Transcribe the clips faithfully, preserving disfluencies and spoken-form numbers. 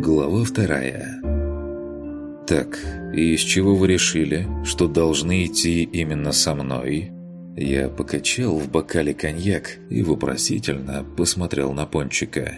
Глава вторая. «Так, и из чего вы решили, что должны идти именно со мной?» Я покачал в бокале коньяк и вопросительно посмотрел на Пончика.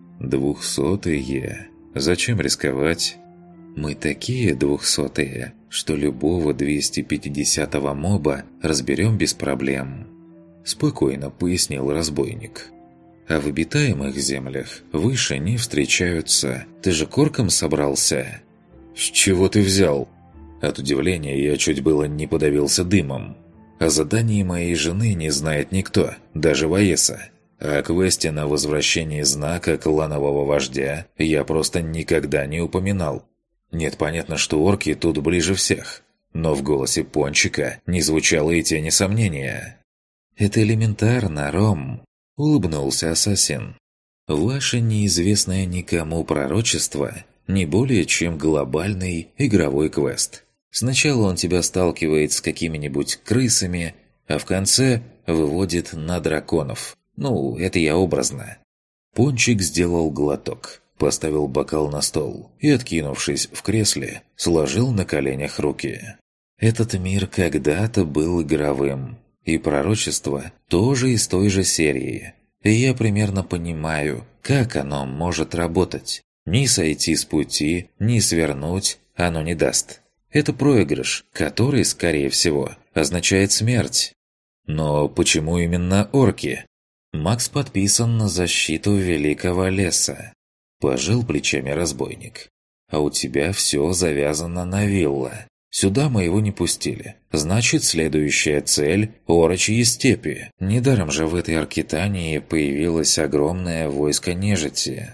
«Двухсотые. Зачем рисковать?» «Мы такие двухсотые, что любого двести пятидесятого моба разберем без проблем», – спокойно пояснил разбойник. «А в обитаемых землях выше не встречаются. Ты же корком собрался?» «С чего ты взял?» От удивления я чуть было не подавился дымом. О задании моей жены не знает никто, даже Ваеса. А о квесте на возвращение знака кланового вождя я просто никогда не упоминал. Нет, понятно, что орки тут ближе всех. Но в голосе Пончика не звучало и тени сомнения. «Это элементарно, Ром», — улыбнулся ассасин. «Ваше неизвестное никому пророчество не более чем глобальный игровой квест. Сначала он тебя сталкивает с какими-нибудь крысами, а в конце выводит на драконов. Ну, это я образно». Пончик сделал глоток, поставил бокал на стол и, откинувшись в кресле, сложил на коленях руки. «Этот мир когда-то был игровым, и пророчество тоже из той же серии. И я примерно понимаю, как оно может работать. Ни сойти с пути, ни свернуть оно не даст. Это проигрыш, который, скорее всего, означает смерть. Но почему именно орки? Макс подписан на защиту Великого Леса. Пожал плечами разбойник. А у тебя все завязано на вилла. Сюда мы его не пустили. Значит, следующая цель – Орочьи степи. Недаром же в этой Аркитании появилось огромное войско нежити.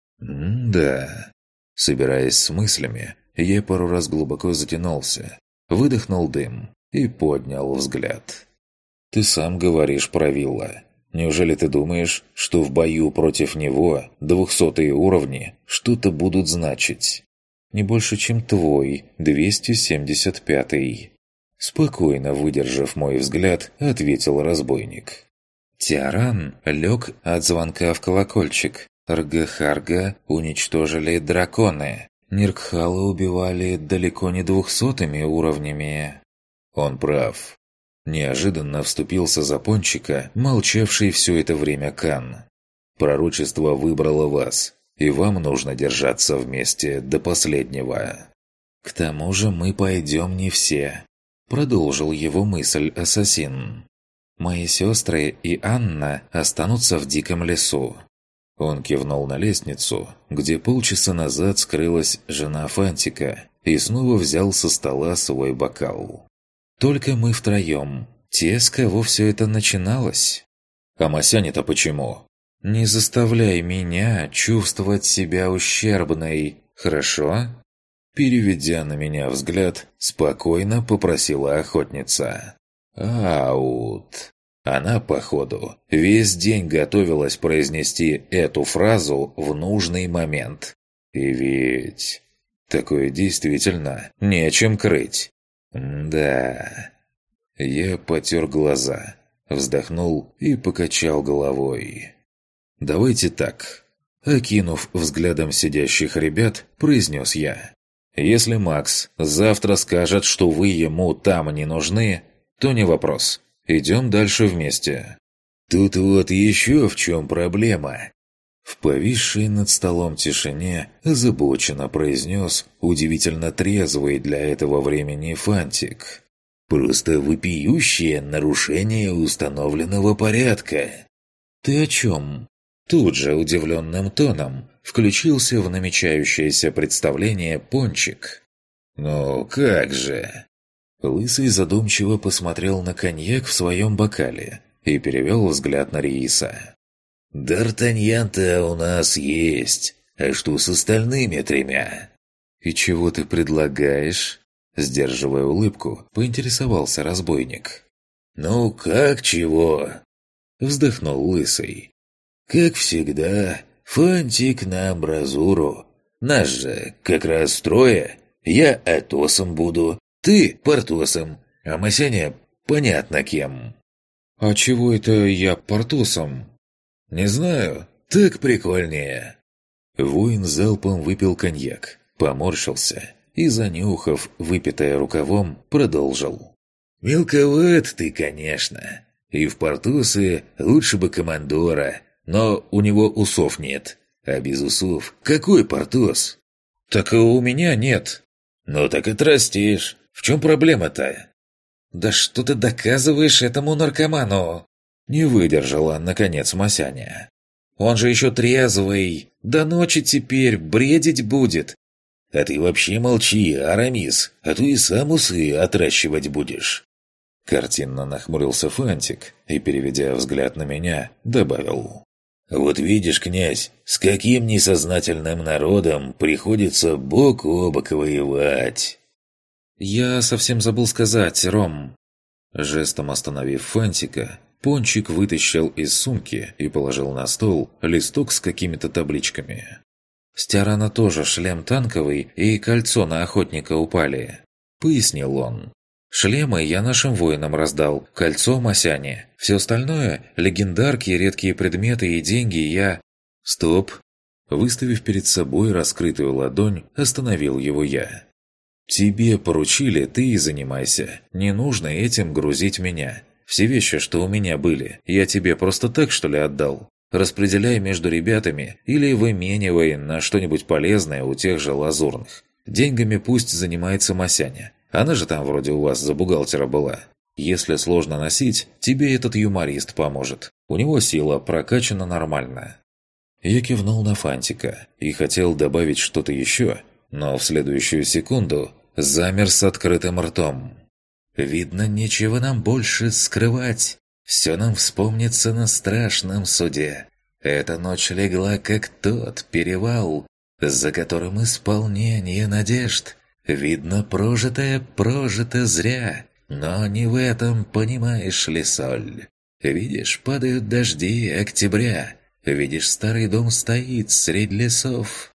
М-да. Собираясь с мыслями, я пару раз глубоко затянулся, выдохнул дым и поднял взгляд. «Ты сам говоришь про вилла. Неужели ты думаешь, что в бою против него двухсотые уровни что-то будут значить? Не больше, чем твой двести семьдесят пятый». Спокойно выдержав мой взгляд, ответил разбойник. Тиаран лег от звонка в колокольчик. Ргахарга уничтожили драконы. Ниркхала убивали далеко не двухсотыми уровнями. Он прав. Неожиданно вступился за Пончика, молчавший все это время Кан. Пророчество выбрало вас, и вам нужно держаться вместе до последнего. «К тому же мы пойдем не все», — продолжил его мысль ассасин. «Мои сестры и Анна останутся в диком лесу». Он кивнул на лестницу, где полчаса назад скрылась жена Фантика, и снова взял со стола свой бокал. «Только мы втроем. Те, с кого все это начиналось». «А Масяне-то почему?» «Не заставляй меня чувствовать себя ущербной, хорошо?» Переведя на меня взгляд, спокойно попросила охотница. «Аут». Она, походу, весь день готовилась произнести эту фразу в нужный момент. И ведь... такое действительно не о чем крыть. Да. Я потер глаза, вздохнул и покачал головой. «Давайте так». Окинув взглядом сидящих ребят, произнес я. «Если Макс завтра скажет, что вы ему там не нужны, то не вопрос. Идем дальше вместе». «Тут вот еще в чем проблема». В повисшей над столом тишине озабоченно произнес удивительно трезвый для этого времени Фантик. «Просто вопиющее нарушение установленного порядка». «Ты о чем?» Тут же удивленным тоном включился в намечающееся представление Пончик. «Ну как же?» Лысый задумчиво посмотрел на коньяк в своем бокале и перевел взгляд на Рииса. «Д'Артаньян-то у нас есть, а что с остальными тремя?» «И чего ты предлагаешь?» Сдерживая улыбку, поинтересовался разбойник. «Ну как чего?» Вздохнул Лысый. «Как всегда, Фантик на амбразуру. Нас же как раз трое. Я Атосом буду. Ты Портосом, а Масяня понятно кем». «А чего это я Портосом?» «Не знаю, так прикольнее». Воин залпом выпил коньяк, поморщился и, занюхав выпитое рукавом, продолжил. «Мелковат ты, конечно. И в Портусы лучше бы командора, но у него усов нет. А без усов какой Портос?» «Так и у меня нет». «Ну так отрастишь. В чем проблема-то?» «Да что ты доказываешь этому наркоману?» Не выдержала, наконец, Масяня. «Он же еще трезвый. До ночи теперь бредить будет». «А ты вообще молчи, Арамис, а то и сам усы отращивать будешь». Картинно нахмурился Фантик и, переведя взгляд на меня, добавил. «Вот видишь, князь, с каким несознательным народом приходится бок о бок воевать». «Я совсем забыл сказать, Ром». Жестом остановив Фантика, Пончик вытащил из сумки и положил на стол листок с какими-то табличками. «С Тиарана тоже шлем танковый и кольцо на охотника упали», — пояснил он. «Шлемы я нашим воинам раздал, кольцо Масяне. Все остальное — легендарки, редкие предметы и деньги я...» «Стоп!» Выставив перед собой раскрытую ладонь, остановил его я. «Тебе поручили, ты и занимайся. Не нужно этим грузить меня. Все вещи, что у меня были, я тебе просто так, что ли, отдал? Распределяй между ребятами или выменивай на что-нибудь полезное у тех же лазурных. Деньгами пусть занимается Масяня. Она же там вроде у вас за бухгалтера была. Если сложно носить, тебе этот юморист поможет. У него сила прокачана нормально». Я кивнул на Фантика и хотел добавить что-то еще, но в следующую секунду замер с открытым ртом. «Видно, нечего нам больше скрывать. Все нам вспомнится на страшном суде. Эта ночь легла, как тот перевал, за которым исполнение надежд. Видно, прожитое прожито зря, но не в этом, понимаешь ли, соль. Видишь, падают дожди октября, видишь, старый дом стоит средь лесов».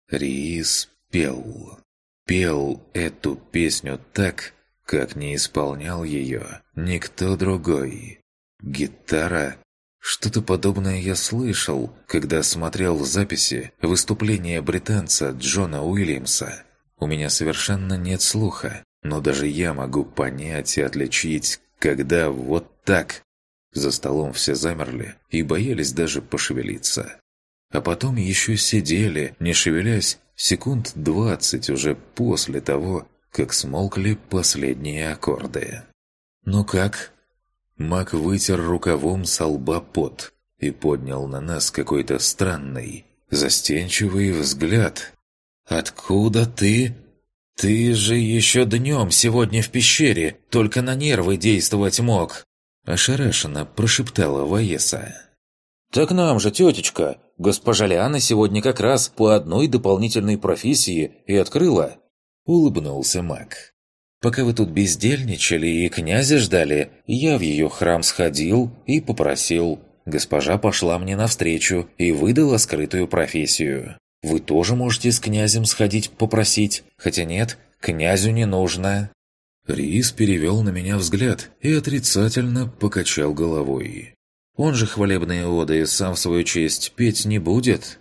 Рис пел. Пел эту песню так, как не исполнял ее никто другой. Гитара. Что-то подобное я слышал, когда смотрел в записи выступления британца Джона Уильямса. У меня совершенно нет слуха, но даже я могу понять и отличить, когда вот так. За столом все замерли и боялись даже пошевелиться. А потом еще сидели, не шевелясь, секунд двадцать уже после того, как смолкли последние аккорды. «Ну как?» Мак вытер рукавом со лба пот и поднял на нас какой-то странный, застенчивый взгляд. «Откуда ты? Ты же еще днем сегодня в пещере, только на нервы действовать мог!» Ошарашенно прошептала Ваеса. «Так нам же, тетечка, госпожа Лиана сегодня как раз по одной дополнительной профессии и открыла!» Улыбнулся Мак. «Пока вы тут бездельничали и князя ждали, я в ее храм сходил и попросил. Госпожа пошла мне навстречу и выдала скрытую профессию. Вы тоже можете с князем сходить попросить, хотя нет, князю не нужно». Рис перевел на меня взгляд и отрицательно покачал головой. «Он же хвалебные оды сам в свою честь петь не будет?»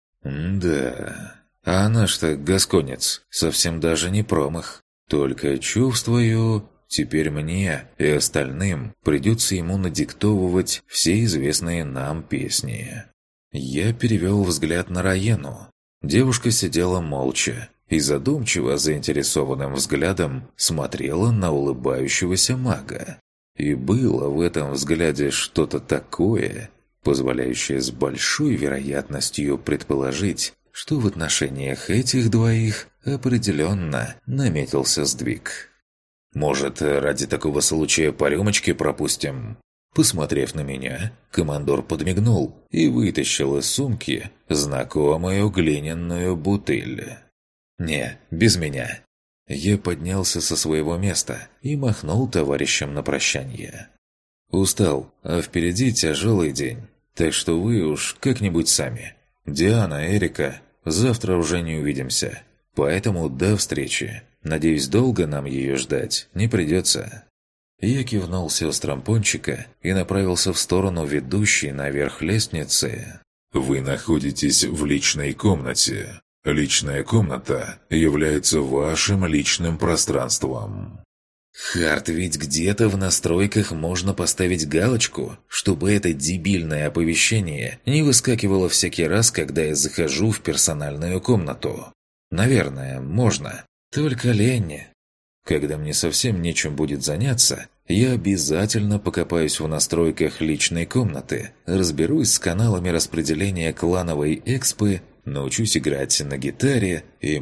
«Да, а наш-то гасконец совсем даже не промах. Только чувствую, теперь мне и остальным придется ему надиктовывать все известные нам песни». Я перевел взгляд на Раену. Девушка сидела молча и задумчиво заинтересованным взглядом смотрела на улыбающегося мага. И было в этом взгляде что-то такое, позволяющее с большой вероятностью предположить, что в отношениях этих двоих определенно наметился сдвиг. «Может, ради такого случая по рюмочке пропустим?» Посмотрев на меня, командор подмигнул и вытащил из сумки знакомую глиняную бутыль. «Не, без меня». Я поднялся со своего места и махнул товарищам на прощание. «Устал, а впереди тяжелый день, так что вы уж как-нибудь сами. Диана, Эрика, завтра уже не увидимся, поэтому до встречи. Надеюсь, долго нам ее ждать не придется». Я кивнул сестрам Пончика и направился в сторону ведущей наверх лестницы. Вы находитесь в личной комнате. Личная комната является вашим личным пространством. Харт, ведь где-то в настройках можно поставить галочку, чтобы это дебильное оповещение не выскакивало всякий раз, когда я захожу в персональную комнату. Наверное, можно. Только лень. Когда мне совсем нечем будет заняться, я обязательно покопаюсь в настройках личной комнаты, разберусь с каналами распределения клановой экспы, научусь играть на гитаре и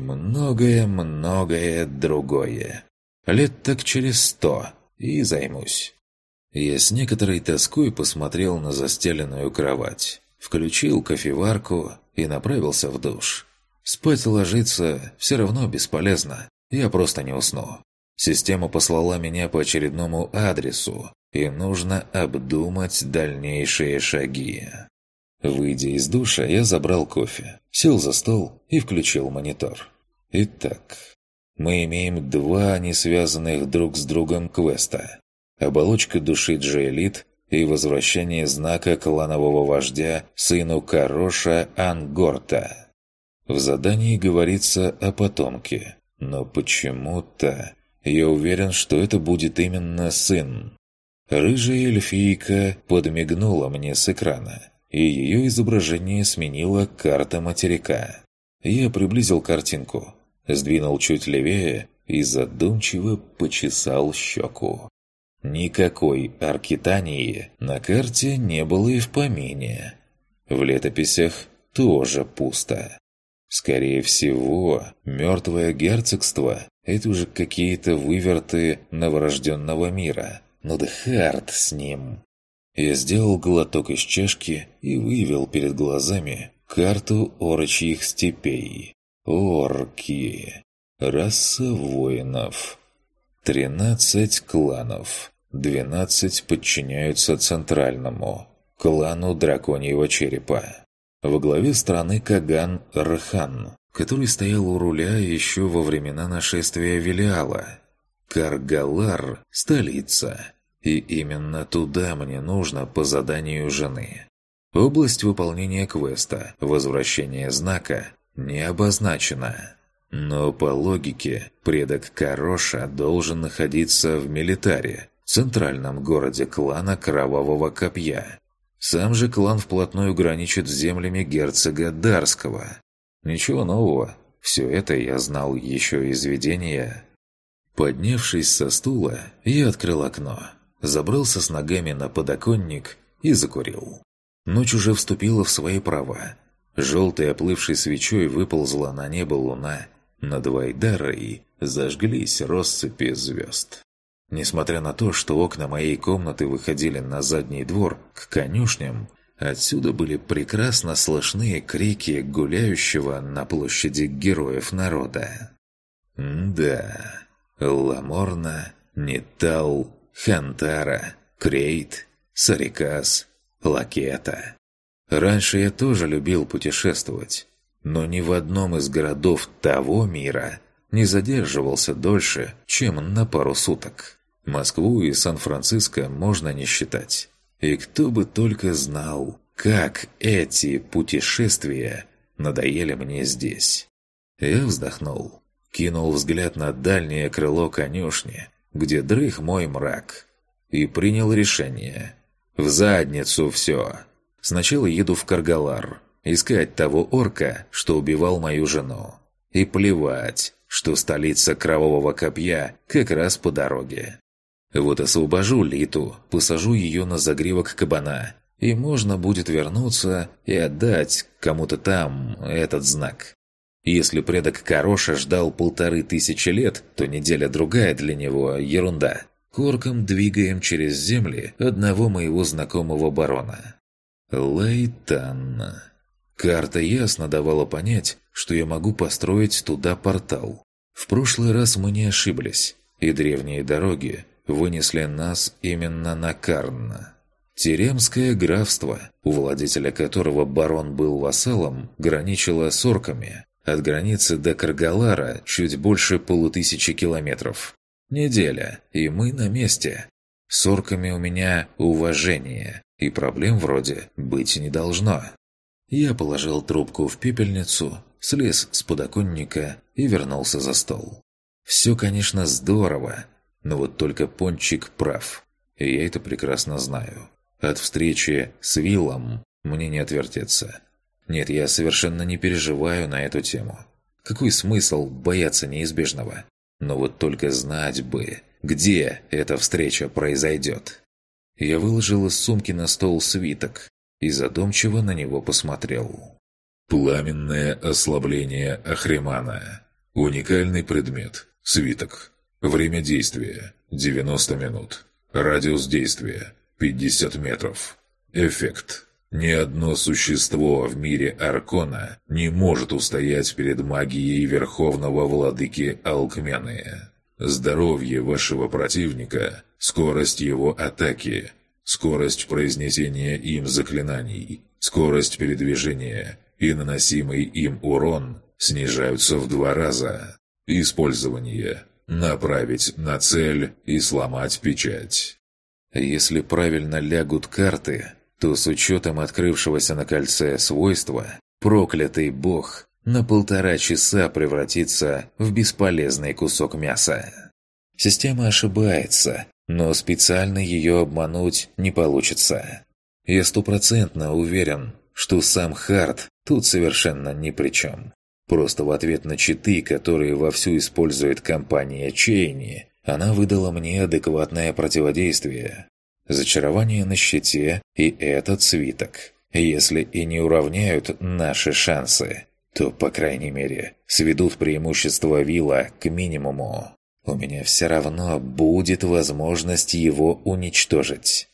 многое-многое другое. Лет так через сто и займусь. Я с некоторой тоской посмотрел на застеленную кровать, включил кофеварку и направился в душ. Спать ложиться все равно бесполезно, я просто не усну. Система послала меня по очередному адресу, и нужно обдумать дальнейшие шаги. Выйдя из душа, я забрал кофе, сел за стол и включил монитор. Итак, мы имеем два несвязанных друг с другом квеста. Оболочка души Джейлит и возвращение знака кланового вождя сыну Кароша Ангорта. В задании говорится о потомке, но почему-то я уверен, что это будет именно сын. Рыжая эльфийка подмигнула мне с экрана, и ее изображение сменила карта материка. Я приблизил картинку, сдвинул чуть левее и задумчиво почесал щеку. Никакой Аркитании на карте не было и в помине. В летописях тоже пусто. Скорее всего, мертвое герцогство – это уже какие-то выверты новорожденного мира. Ну да Харт с ним. Я сделал глоток из чашки и вывел перед глазами карту орочьих степей. Орки. Раса воинов. Тринадцать кланов. Двенадцать подчиняются центральному, клану драконьего черепа. Во главе страны Каган Рхан, который стоял у руля еще во времена нашествия Велиала. Каргалар – столица. И именно туда мне нужно по заданию жены. Область выполнения квеста «Возвращение знака» не обозначена. Но по логике, предок Кароша должен находиться в Милитаре, центральном городе клана Кровавого Копья. Сам же клан вплотную граничит с землями герцога Дарского. Ничего нового, все это я знал еще из видения. Поднявшись со стула, я открыл окно, забрался с ногами на подоконник и закурил. Ночь уже вступила в свои права. Желтой оплывшей свечой выползла на небо луна, над Вайдарой зажглись россыпи звезд. Несмотря на то, что окна моей комнаты выходили на задний двор, к конюшням, отсюда были прекрасно слышны крики гуляющего на площади героев народа. Да, Ламорна, Нитал, Хантара, Крейт, Сарикас, Лакета. Раньше я тоже любил путешествовать, но ни в одном из городов того мира не задерживался дольше, чем на пару суток. Москву и Сан-Франциско можно не считать. И кто бы только знал, как эти путешествия надоели мне здесь. Я вздохнул, кинул взгляд на дальнее крыло конюшни, где дрых мой мрак, и принял решение. В задницу все. Сначала еду в Каргалар, искать того орка, что убивал мою жену. И плевать, что столица Кровавого Копья как раз по дороге. Вот освобожу Литу, посажу ее на загривок кабана, и можно будет вернуться и отдать кому-то там этот знак. Если предок Кароша ждал полторы тысячи лет, то неделя-другая для него ерунда. Корком двигаем через земли одного моего знакомого барона. Лайтан. Карта ясно давала понять, что я могу построить туда портал. В прошлый раз мы не ошиблись, и древние дороги вынесли нас именно на Карн. Теремское графство, у владетеля которого барон был вассалом, граничило с орками. От границы до Каргалара чуть больше полутысячи километров. Неделя, и мы на месте. С орками у меня уважение, и проблем вроде быть не должно. Я положил трубку в пепельницу, слез с подоконника и вернулся за стол. Все, конечно, здорово, но вот только Пончик прав. И я это прекрасно знаю. От встречи с Виллом мне не отвертеться. Нет, я совершенно не переживаю на эту тему. Какой смысл бояться неизбежного? Но вот только знать бы, где эта встреча произойдет. Я выложил из сумки на стол свиток и задумчиво на него посмотрел. Пламенное ослабление Ахримана. Уникальный предмет. Свиток. Время действия – девяносто минут. Радиус действия – пятьдесят метров. Эффект. Ни одно существо в мире Аркона не может устоять перед магией Верховного Владыки Алкмены. Здоровье вашего противника, скорость его атаки, скорость произнесения им заклинаний, скорость передвижения и наносимый им урон снижаются в два раза. Использование. Направить на цель и сломать печать. Если правильно лягут карты, то с учетом открывшегося на кольце свойства, проклятый бог на полтора часа превратится в бесполезный кусок мяса. Система ошибается, но специально ее обмануть не получится. Я стопроцентно уверен, что сам Харт тут совершенно ни при чем. Просто в ответ на читы, которые вовсю использует компания Чейни, она выдала мне адекватное противодействие. Зачарование на щите и этот свиток. Если и не уравняют наши шансы, то, по крайней мере, сведут преимущество Вилла к минимуму. У меня все равно будет возможность его уничтожить.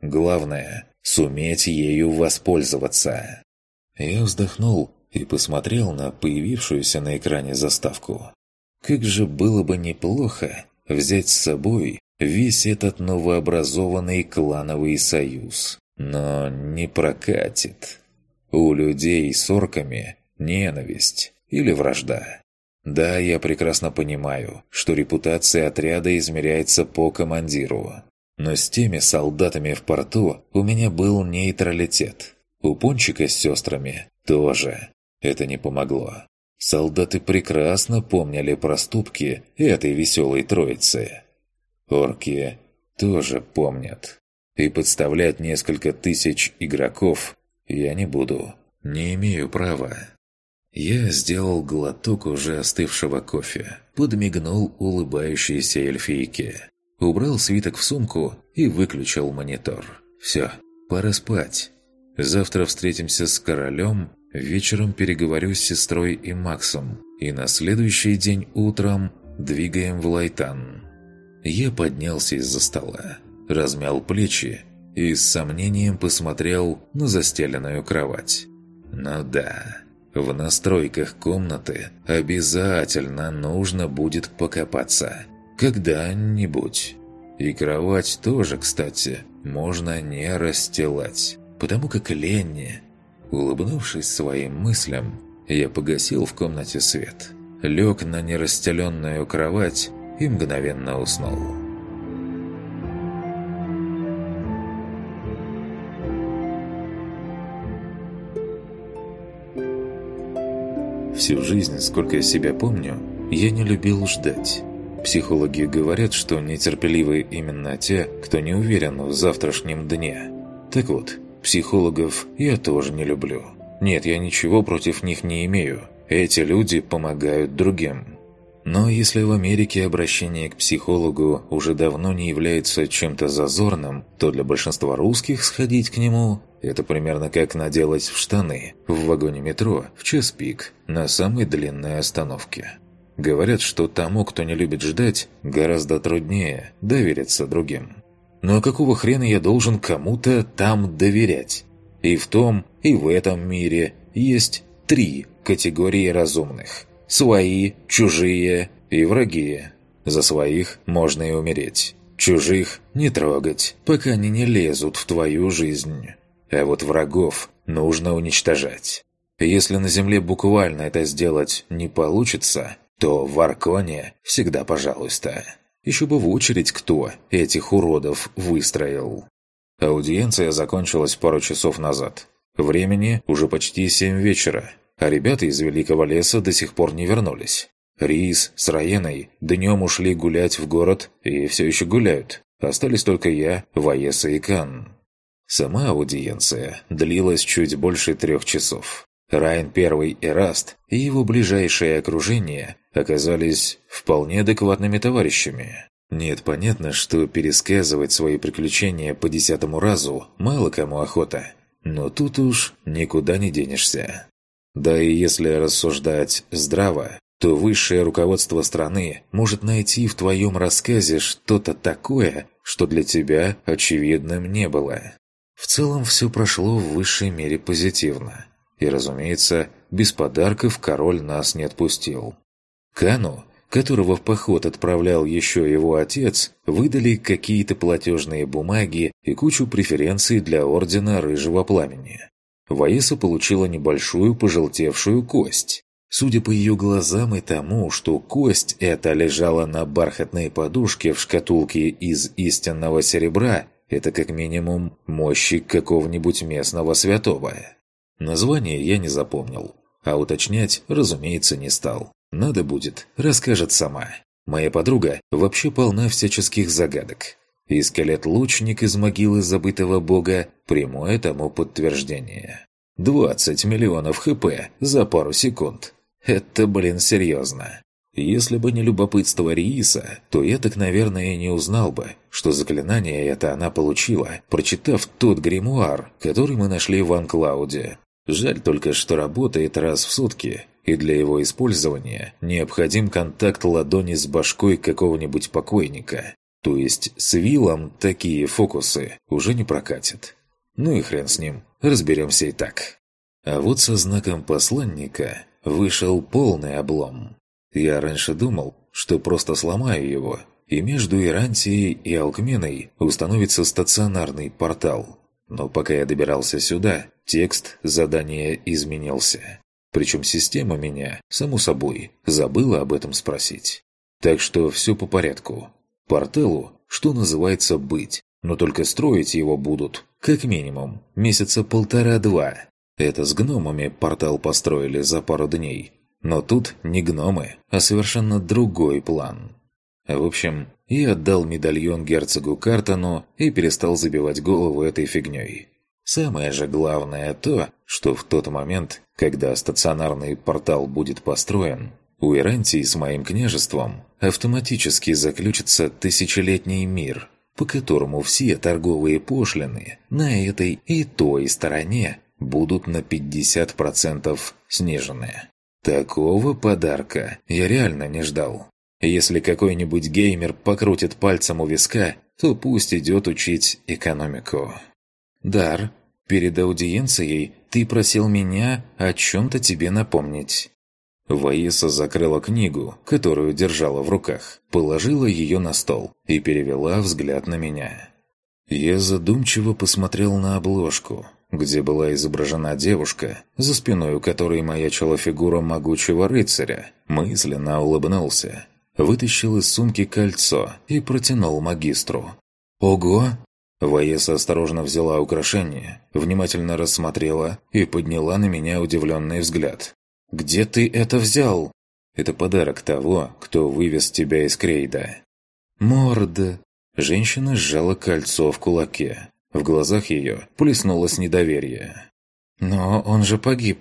Главное – суметь ею воспользоваться. Я вздохнул и посмотрел на появившуюся на экране заставку. Как же было бы неплохо взять с собой весь этот новообразованный клановый союз. Но не прокатит. У людей с орками ненависть или вражда. Да, я прекрасно понимаю, что репутация отряда измеряется по командиру. Но с теми солдатами в порту у меня был нейтралитет. У Пончика с сестрами тоже. Это не помогло. Солдаты прекрасно помнили проступки этой веселой троицы. Орки тоже помнят. И подставлять несколько тысяч игроков я не буду. Не имею права. Я сделал глоток уже остывшего кофе, подмигнул улыбающейся эльфийке, убрал свиток в сумку и выключил монитор. Все, пора спать. Завтра встретимся с королем, вечером переговорю с сестрой и Максом, и на следующий день утром двигаем в Лайтан. Я поднялся из-за стола, размял плечи и с сомнением посмотрел на застеленную кровать. Ну да, в настройках комнаты обязательно нужно будет покопаться. Когда-нибудь. И кровать тоже, кстати, можно не расстилать, потому как Ленни... Улыбнувшись своим мыслям, я погасил в комнате свет, лег на нерастеленную кровать и мгновенно уснул. Всю жизнь, сколько я себя помню, я не любил ждать. Психологи говорят, что нетерпеливы именно те, кто не уверен в завтрашнем дне. Так вот, психологов я тоже не люблю. Нет, я ничего против них не имею. Эти люди помогают другим. Но если в Америке обращение к психологу уже давно не является чем-то зазорным, то для большинства русских сходить к нему – это примерно как наделать в штаны в вагоне метро в час пик на самой длинной остановке. Говорят, что тому, кто не любит ждать, гораздо труднее довериться другим. Но какого хрена я должен кому-то там доверять? И в том, и в этом мире есть три категории разумных. Свои, чужие и враги. За своих можно и умереть. Чужих не трогать, пока они не лезут в твою жизнь. А вот врагов нужно уничтожать. Если на Земле буквально это сделать не получится, то в Арконе всегда пожалуйста. Еще бы в очередь кто этих уродов выстроил. Аудиенция закончилась пару часов назад. Времени уже почти семь вечера, а ребята из Великого леса до сих пор не вернулись. Рис с Раеной днем ушли гулять в город и все еще гуляют. Остались только я, Ваеса и Кан. Сама аудиенция длилась чуть больше трех часов. Райан Первый и Раст и его ближайшее окружение оказались вполне адекватными товарищами. Нет, понятно, что пересказывать свои приключения по десятому разу мало кому охота. Но тут уж никуда не денешься. Да и если рассуждать здраво, то высшее руководство страны может найти в твоем рассказе что-то такое, что для тебя очевидным не было. В целом все прошло в высшей мере позитивно. И, разумеется, без подарков король нас не отпустил. Кану, которого в поход отправлял еще его отец, выдали какие-то платежные бумаги и кучу преференций для Ордена Рыжего Пламени. Ваеса получила небольшую пожелтевшую кость. Судя по ее глазам и тому, что кость эта лежала на бархатной подушке в шкатулке из истинного серебра, это как минимум мощик какого-нибудь местного святого. Название я не запомнил, а уточнять, разумеется, не стал. Надо будет, расскажет сама. Моя подруга вообще полна всяческих загадок. И скелет-лучник из могилы забытого бога – прямое тому подтверждение. двадцать миллионов хп за пару секунд. Это, блин, серьезно. Если бы не любопытство Рииса, то я так, наверное, и не узнал бы, что заклинание это она получила, прочитав тот гримуар, который мы нашли в Анклауде. Жаль только, что работает раз в сутки, и для его использования необходим контакт ладони с башкой какого-нибудь покойника. То есть с Виллом такие фокусы уже не прокатят. Ну и хрен с ним, разберемся и так. А вот со знаком посланника вышел полный облом. Я раньше думал, что просто сломаю его, и между Ирантией и Алкменой установится стационарный портал. Но пока я добирался сюда, текст задания изменился. Причем система меня, само собой, забыла об этом спросить. Так что все по порядку. Порталу, что называется, быть, но только строить его будут, как минимум, месяца полтора-два. Это с гномами портал построили за пару дней. Но тут не гномы, а совершенно другой план. В общем, я отдал медальон герцогу Картону и перестал забивать голову этой фигней. Самое же главное то, что в тот момент, когда стационарный портал будет построен, у Ирантии с моим княжеством автоматически заключится тысячелетний мир, по которому все торговые пошлины на этой и той стороне будут на пятьдесят процентов снижены. Такого подарка я реально не ждал. Если какой-нибудь геймер покрутит пальцем у виска, то пусть идет учить экономику. «Дар, перед аудиенцией ты просил меня о чем-то тебе напомнить». Ваеса закрыла книгу, которую держала в руках, положила ее на стол и перевела взгляд на меня. Я задумчиво посмотрел на обложку, где была изображена девушка, за спиной у которой маячила фигура могучего рыцаря, мысленно улыбнулся, вытащил из сумки кольцо и протянул магистру. «Ого!» Ваеса осторожно взяла украшение, внимательно рассмотрела и подняла на меня удивленный взгляд. «Где ты это взял?» «Это подарок того, кто вывез тебя из Крейда». «Морда!» Женщина сжала кольцо в кулаке. В глазах ее плеснулось недоверие. «Но он же погиб».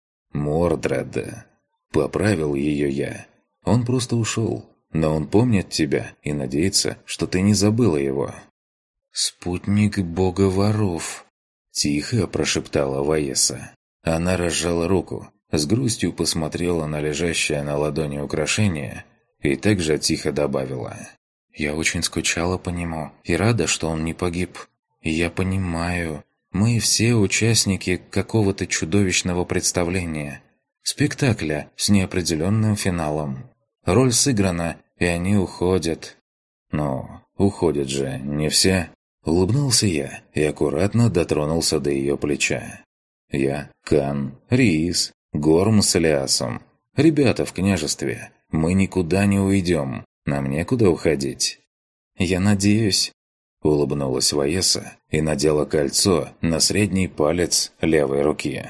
«Мордред». Поправил ее я. «Он просто ушел. Но он помнит тебя и надеется, что ты не забыла его». «Спутник бога воров», – тихо прошептала Ваеса. Она разжала руку, с грустью посмотрела на лежащее на ладони украшение и также тихо добавила. «Я очень скучала по нему и рада, что он не погиб. Я понимаю, мы все участники какого-то чудовищного представления, спектакля с неопределенным финалом. Роль сыграна, и они уходят». «Но уходят же не все». Улыбнулся я и аккуратно дотронулся до ее плеча. «Я, Кан, Риис, Горм с Элиасом. Ребята в княжестве. Мы никуда не уйдем. Нам некуда уходить». «Я надеюсь». Улыбнулась Ваеса и надела кольцо на средний палец левой руки.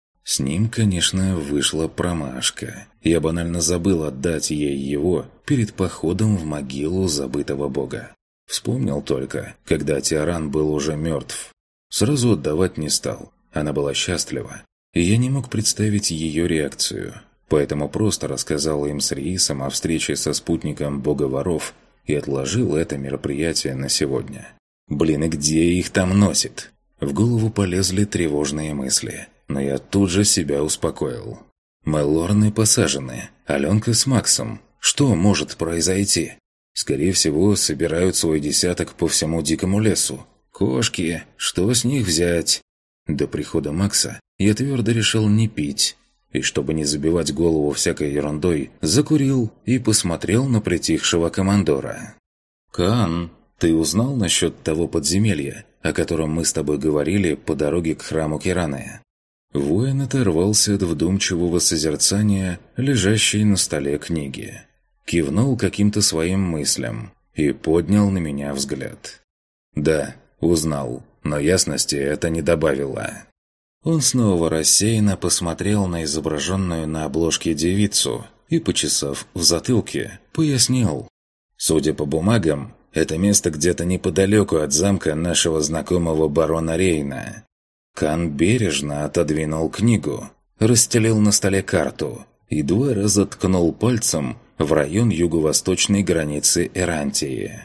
С ним, конечно, вышла промашка. Я банально забыл отдать ей его перед походом в могилу забытого бога. Вспомнил только, когда Тиаран был уже мертв. Сразу отдавать не стал. Она была счастлива. И я не мог представить ее реакцию. Поэтому просто рассказал им с Риисом о встрече со спутником бога воров и отложил это мероприятие на сегодня. Блин, и где их там носит? В голову полезли тревожные мысли. Но я тут же себя успокоил. Мелорны посажены, Аленка с Максом. Что может произойти? Скорее всего, собирают свой десяток по всему дикому лесу. Кошки, что с них взять? До прихода Макса я твердо решил не пить. И чтобы не забивать голову всякой ерундой, закурил и посмотрел на притихшего командора. «Кан, ты узнал насчет того подземелья, о котором мы с тобой говорили по дороге к храму Кираны?» Воин оторвался от вдумчивого созерцания, лежащей на столе книги. Кивнул каким-то своим мыслям и поднял на меня взгляд. «Да, узнал, но ясности это не добавило». Он снова рассеянно посмотрел на изображенную на обложке девицу и, почесав в затылке, пояснил. «Судя по бумагам, это место где-то неподалеку от замка нашего знакомого барона Рейна». Кан бережно отодвинул книгу, расстелил на столе карту и два раза ткнул пальцем в район юго-восточной границы Эрантии.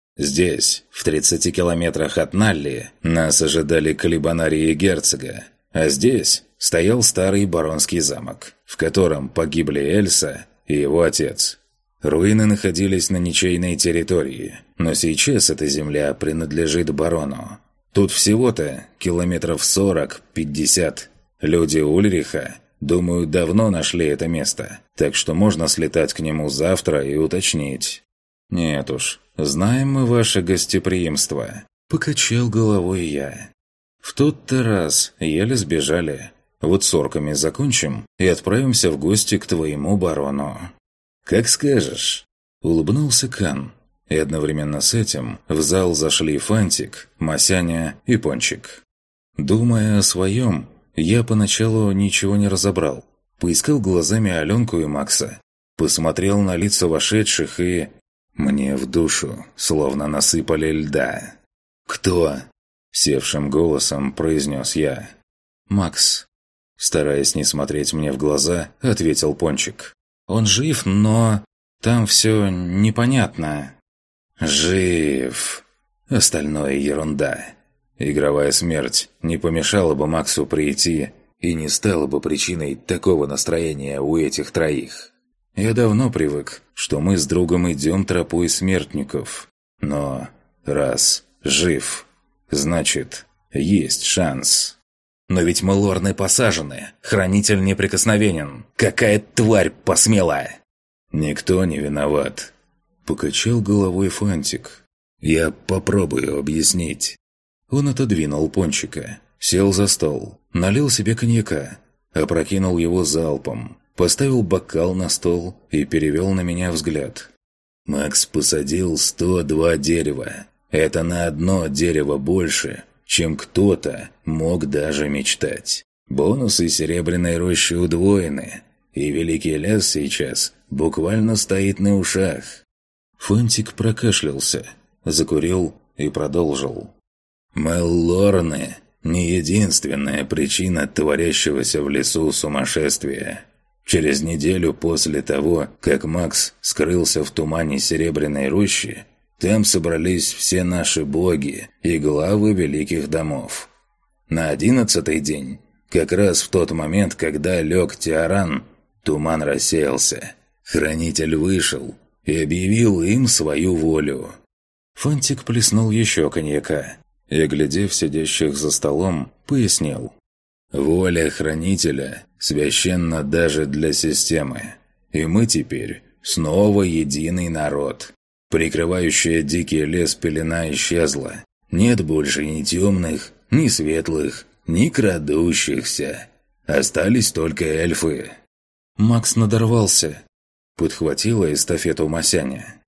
Здесь, в тридцати километрах от Налли, нас ожидали колебанарии герцога, а здесь стоял старый баронский замок, в котором погибли Эльса и его отец. Руины находились на ничейной территории, но сейчас эта земля принадлежит барону. Тут всего-то километров сорок-пятьдесят. Люди Ульриха, думаю, давно нашли это место, так что можно слетать к нему завтра и уточнить. «Нет уж, знаем мы ваше гостеприимство», — покачал головой я. «В тот-то раз еле сбежали. Вот с орками закончим и отправимся в гости к твоему барону». «Как скажешь», — улыбнулся Кан. И одновременно с этим в зал зашли Фантик, Масяня и Пончик. Думая о своем, я поначалу ничего не разобрал. Поискал глазами Аленку и Макса. Посмотрел на лица вошедших и... Мне в душу словно насыпали льда. «Кто?» — севшим голосом произнес я. «Макс». Стараясь не смотреть мне в глаза, ответил Пончик. «Он жив, но... там все непонятно». «Жив!» Остальное ерунда. Игровая смерть не помешала бы Максу прийти и не стала бы причиной такого настроения у этих троих. Я давно привык, что мы с другом идем тропой смертников. Но раз жив, значит, есть шанс. «Но ведь мы лорны посажены, хранитель неприкосновенен. Какая тварь посмела!» «Никто не виноват», — покачал головой Фантик. «Я попробую объяснить». Он отодвинул Пончика, сел за стол, налил себе коньяка, опрокинул его залпом, поставил бокал на стол и перевел на меня взгляд. «Макс посадил сто два дерева. Это на одно дерево больше, чем кто-то мог даже мечтать. Бонусы Серебряной рощи удвоены, и Великий лес сейчас буквально стоит на ушах». Фантик прокашлялся, закурил и продолжил. «Меллорны – не единственная причина творящегося в лесу сумасшествия. Через неделю после того, как Макс скрылся в тумане Серебряной рощи, там собрались все наши боги и главы великих домов. На одиннадцатый день, как раз в тот момент, когда лег Тиаран, туман рассеялся. Хранитель вышел и объявил им свою волю». Фантик плеснул еще коньяка и, глядев сидящих за столом, пояснил. «Воля Хранителя священна даже для системы, и мы теперь снова единый народ. Прикрывающая дикий лес пелена исчезла. Нет больше ни темных, ни светлых, ни крадущихся. Остались только эльфы». «Макс надорвался», — подхватила эстафету Масяня.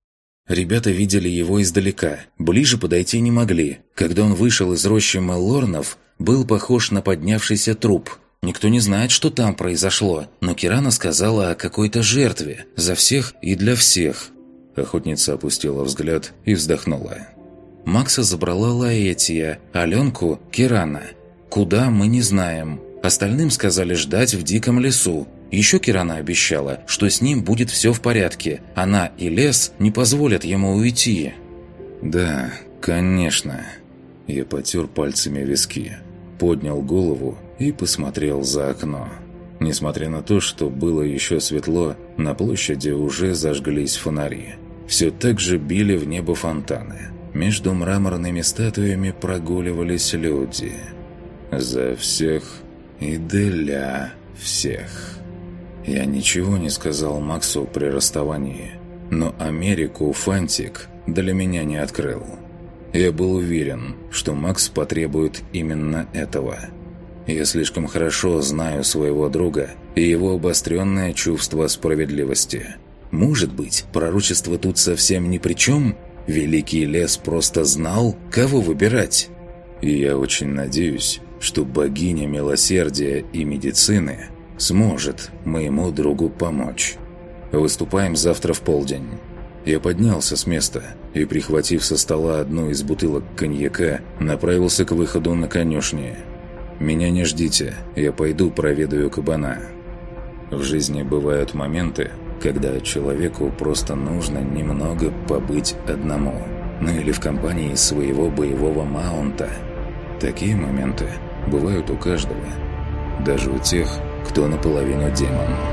Ребята видели его издалека, ближе подойти не могли. Когда он вышел из рощи Меллорнов, был похож на поднявшийся труп. Никто не знает, что там произошло, но Кирана сказала о какой-то жертве, за всех и для всех. Охотница опустила взгляд и вздохнула. Макса забрала Лаэтия, Аленку – Кирана. Куда – мы не знаем. Остальным сказали ждать в диком лесу. Еще Кирана обещала, что с ним будет все в порядке. Она и лес не позволят ему уйти. «Да, конечно». Я потер пальцами виски, поднял голову и посмотрел за окно. Несмотря на то, что было еще светло, на площади уже зажглись фонари. Все так же били в небо фонтаны. Между мраморными статуями прогуливались люди. За всех и для всех. Я ничего не сказал Максу при расставании, но Америку Фантик для меня не открыл. Я был уверен, что Макс потребует именно этого. Я слишком хорошо знаю своего друга и его обостренное чувство справедливости. Может быть, пророчество тут совсем ни при чем? Великий лес просто знал, кого выбирать. И я очень надеюсь, что богиня милосердия и медицины сможет моему другу помочь. Выступаем завтра в полдень. Я поднялся с места и, прихватив со стола одну из бутылок коньяка, направился к выходу на конюшни. Меня не ждите, я пойду проведаю кабана. В жизни бывают моменты, когда человеку просто нужно немного побыть одному, ну или в компании своего боевого маунта. Такие моменты бывают у каждого, даже у тех, кто наполовину демон.